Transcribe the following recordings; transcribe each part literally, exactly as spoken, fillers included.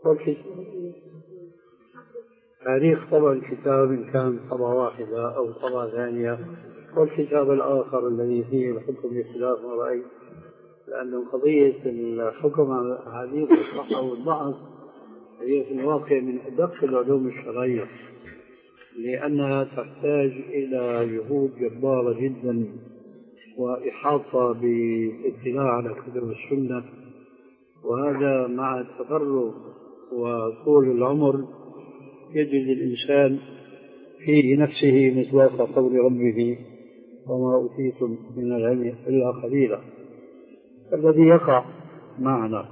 تاريخ طبع الكتاب إن كان طبعة واحدة أو طبعة ثانية، والكتاب الآخر الذي فيه الحكم بخلاف ما رأيت، لأن قضية الحكم على الأحاديث الصحة والضعف هي في الواقع من أدق العلوم الشرعية، لأنها تحتاج إلى جهود جبارة جدا وإحاطة بالاطلاع على كتب السنة، وهذا مع التفرغ وطول العمر يجد الإنسان في نفسه مصداق قول ربه وما أوتيتم من العلم إلا قليلا. الذي يقع معنا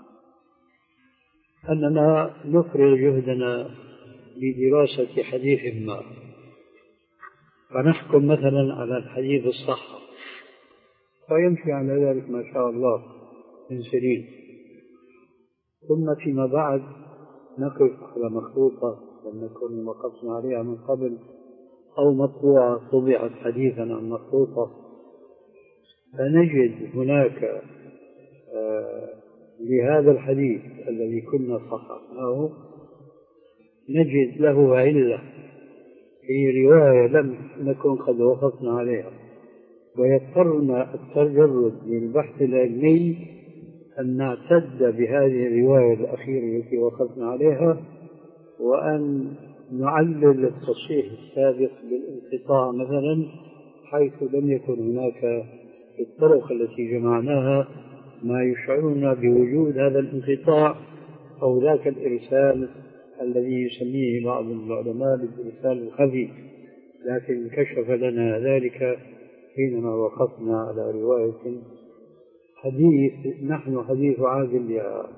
أننا نفرغ جهدنا بدراسة حديث ما، فنحكم مثلا على الحديث الصحة، فيمشي على ذلك ما شاء الله من سنين، ثم فيما بعد نقف على مخطوطة لم نكن وقفنا عليها من قبل أو مطبوعة طبعت حديثا عن مخطوطة، فنجد هناك آه لهذا الحديث الذي كنا صححناه نجد له علة في رواية لم نكن قد وقفنا عليها، ويضطرنا التجرد للبحث العلمي أن نعتد بهذه الرواية الأخيرة التي وقفنا عليها، وأن نعلل التصحيح السابق بالانقطاع مثلا، حيث لم يكن هناك الطرق التي جمعناها ما يشعرنا بوجود هذا الانقطاع أو ذاك الإرسال الذي يسميه بعض العلماء بالإرسال الخفي، لكن كشف لنا ذلك حينما وقفنا على رواية حديث نحن حديث عادل لها،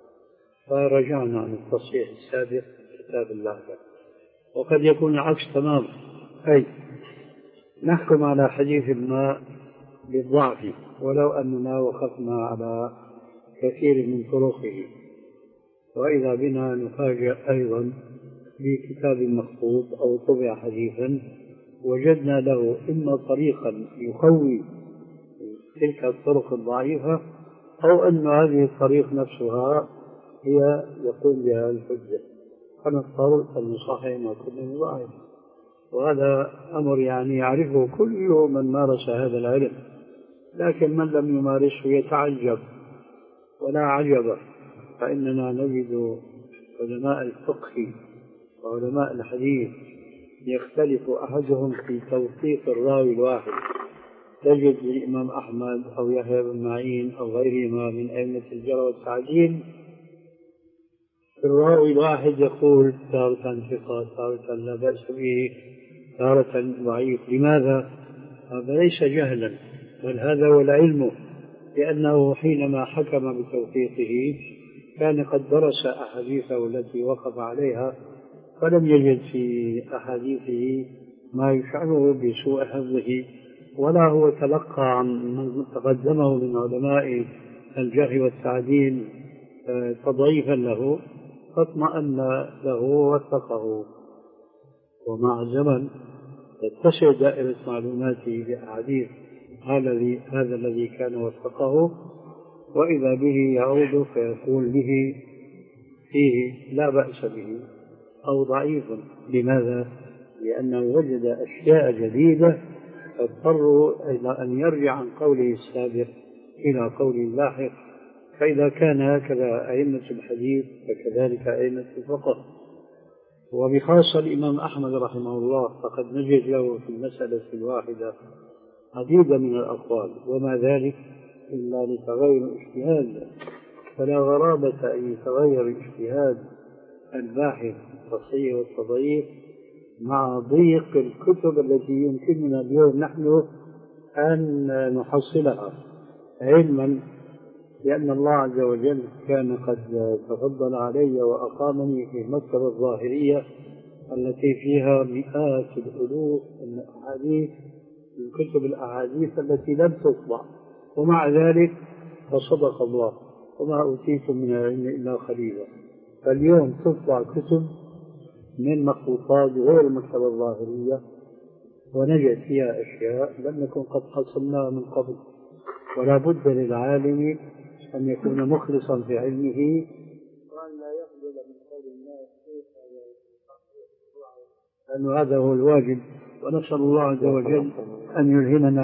فرجعنا عن التصحيح السابق كتاب الله. وقد يكون العكس تماما، أي نحكم على حديث ما بالضعف ولو أننا وقفنا على كثير من طرقه، وإذا بنا نفاجأ أيضا بكتاب مخطوط أو طبع حديثا وجدنا له إما طريقا يقوي تلك الطرق الضعيفة أو أن هذه الطريق نفسها هي يقوم بها الحجة، فنضطر أن نصحح ما كنا ضعيف. وهذا أمر يعني يعرفه كل من مارس هذا العلم، لكن من لم يمارسه يتعجب ولا عجب، فإننا نجد علماء الفقه وعلماء الحديث يختلف أحدهم في توثيق الراوي الواحد. تجد الإمام أحمد أو يحيى بن معين أو غيرهما من أئمة الجرح والتعديل الراوي الواحد يقول تارة ثقة، تارة لا بأس به، تارة ضعيف. لماذا؟ هذا ليس جهلا، بل هذا هو العلم، لأنه حينما حكم بتوثيقه كان قد درس أحاديثه التي وقف عليها فلم يجد في أحاديثه ما يشعره بسوء حفظه، ولا هو تلقى عن من تقدمه من علماء الجرح والتعديل تضعيفا له فاطمأن له ووثقه. ومع الزمن تتسع دائرة معلوماته بأحاديث هذا الذي كان وثقه، وإذا به يعود فيقول به فيه لا بأس به أو ضعيف. لماذا؟ لأنه وجد أشياء جديدة فاضطر إلى أن يرجع عن قوله السابق إلى قول اللاحق. فإذا كان هكذا أئمة الحديث فكذلك أئمة الفقه، وبخاصة الإمام أحمد رحمه الله فقد نجد له في المسألة الواحدة عديدا من الأقوال، وما ذلك إلا لتغير الاجتهاد، فلا غرابة أن يتغير اجتهاد الباحث التصحيح والتضعيف مع ضيق الكتب التي يمكننا اليوم نحن أن نحصلها، علما لأن الله عز وجل كان قد تفضل علي وأقامني في مكتبة الظاهرية التي فيها مئات الألوف من الأحاديث من كتب الأحاديث التي لم تطبع، ومع ذلك فصدق الله وما أوتيتم من العلم إلا قليلا. فاليوم تطبع كتب من مخطوطات غير المكتبة الظاهرية ونجد فيها أشياء لم نكن قد حصلناها من قبل. ولا بد للعالم أن يكون مخلصا في علمه وأن لا يغلط لأن هذا هو الواجب، ونسأل الله عز وجل أن يلهمنا